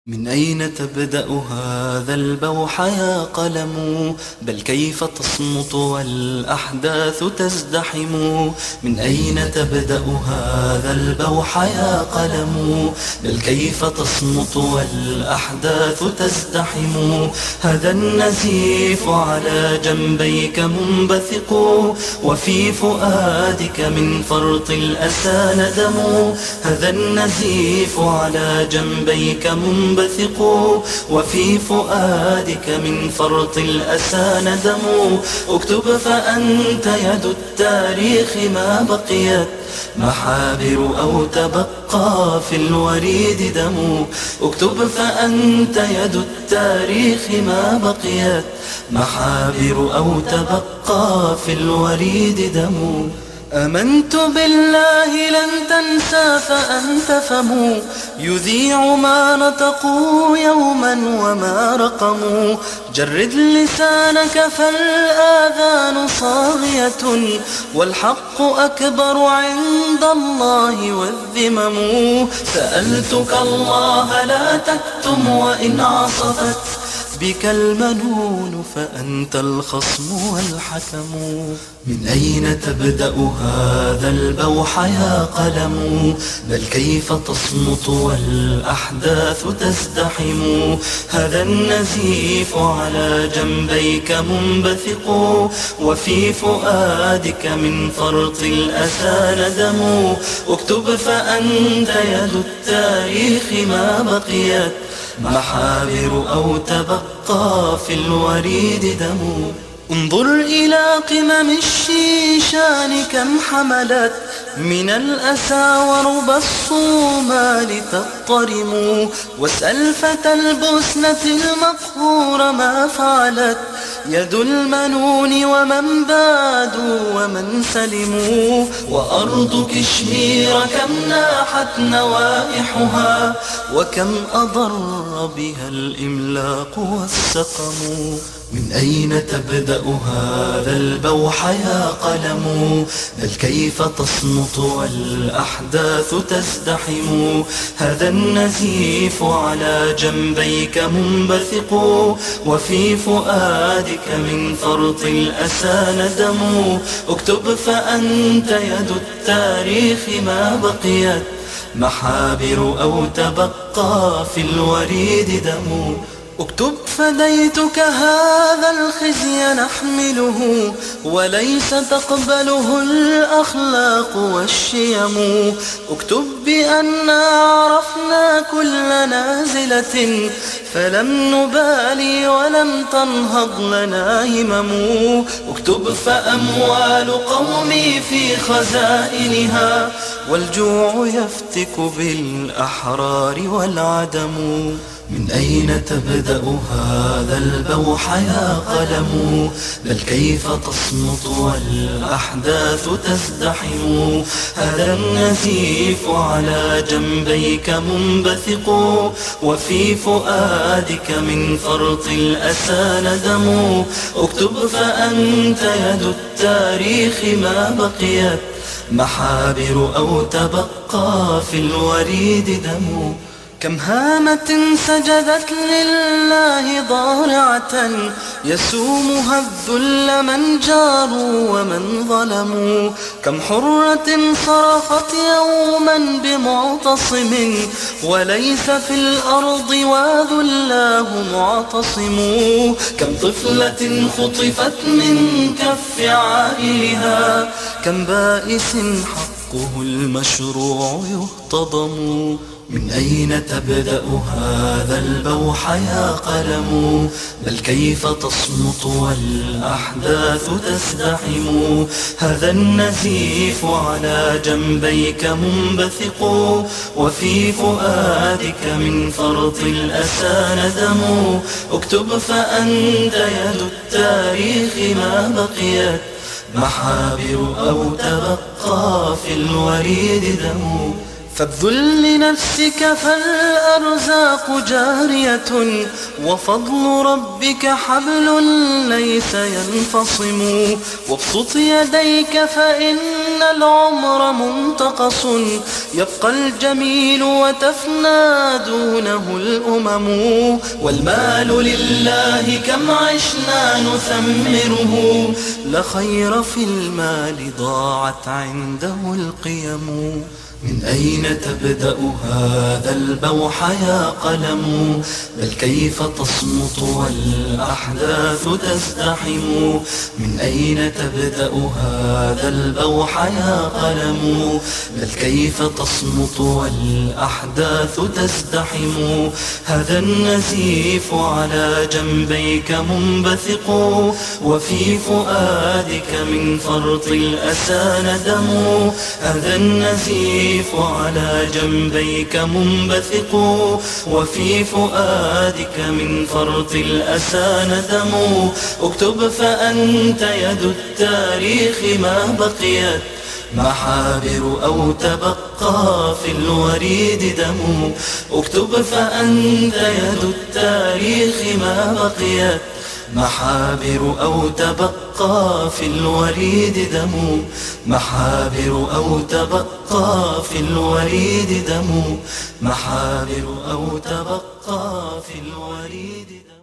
من أين تبدأ هذا البوح يا قلم؟ بل كيف تصمت والأحداث تزدحم؟ من أين تبدأ هذا البوح يا قلم؟ بل كيف تصمت والأحداث تزدحم؟ هذا النزيف على جنبيك منبثق، وفي فؤادك من فرط الأسى ندم. هذا النزيف على جنبيك منبثق، وفي فؤادك من فرط الأسى ندم. اكتب فأنت يد التاريخ ما بقيت محابر أو تبقى في الوريد دم. اكتب فأنت يد التاريخ ما بقيت محابر أو تبقى في الوريد دم. آمنت بالله لن تنسى فأنت فم يذيع ما نطقوا يوما وما رقموا. جرد لسانك فالآذان صاغية، والحق أكبر عند الله والذمم. سألتك الله لا تكتم وإن عصفت بك المنون فأنت الخصم والحكم. من أين تبدأ هذا البوح يا قلم؟ بل كيف تصمت والأحداث تزدحم؟ هذا النزيف على جنبيك منبثق، وفي فؤادك من فرط الأسى ندم. اكتب فأنت يد التاريخ ما بقيت محابر أو تبقى في الوريد دم. انظر إلى قمم الشيشان كم حملت من الأسى ورب الصومال تضطرم. واسأل فتى البسنة المقهور ما فعلت يد المنون ومن بادوا ومن سلموا. وأرض كشمير كم ناحت نوائحها، وكم أضر بها الإملاق والسقم. من أين تبدأ هذا البوح يا قلم؟ بل كيف تصمت والأحداث تزدحم؟ هذا النزيف على جنبيك منبثق، وفي فؤادك من فرط الأسى ندم. اكتب فأنت يد التاريخ ما بقيت محابر أو تبقى في الوريد دم. اكتب فديتك هذا الخزي نحمله، وليس تقبله الأخلاق والشيم. اكتب بأننا عرفنا كل نازلة فلم نبالي ولم تنهض لنا همم. اكتب فأموال قومي في خزائنها، والجوع يفتك بالأحرار والعدم. من أين تبدأ هذا البوح يا قلم؟ بل كيف تصمت والأحداث تزدحم؟ هذا النزيف على جنبيك منبثق، وفي فؤادك من فرط الأسى ندم. اكتب فأنت يد التاريخ ما بقيت محابر أو تبقى في الوريد دم. كم هامة سجدت لله ضارعة يسومها الذل من جاروا ومن ظلموا. كم حرة صرخت يوما بمعتصم وليس في الأرض وذلاه معتصم. كم طفلة خطفت من كف عائلها، كم بائس حقه المشروع يهتضم. من أين تبدأ هذا البوح يا قلم؟ بل كيف تصمت والأحداث تزدحم؟ هذا النزيف على جنبيك منبثق، وفي فؤادك من فرط الأسى ندم. اكتب فأنت يد التاريخ ما بقيت محابر أو تبقى في الوريد دم. فابذل لنفسك فالأرزاق جارية، وفضل ربك حبل ليس ينفصم. وابسط يديك فإن إن العمر منتقص، يبقى الجميل وتفنى دونه الأمم. والمال لله كم عشنا نثمره، لا خير في المال ضاعت عنده القيم. من أين تبدأ هذا البوح يا قلم، بل كيف تصمت والأحداث تزدحم. من أين تبدأ هذا البوح يا قلم، بل كيف تصمت والأحداث تزدحم. هذا النزيف على جنبيك منبثق، وفي فؤادك من فرط الأسى ندم. هذا النزيف على جنبيك منبثق، وفي فؤادك من فرط الأسى ندم. اكتب فأنت يد التاريخ ما بقيت محابر أو تبقى في الوريد دم. اكتب فأنت يد التاريخ ما بقيت محابر أو تبقى في الوريد دم. محابر أو تبقى في الوريد دم. محابر أو تبقى في الوريد دم.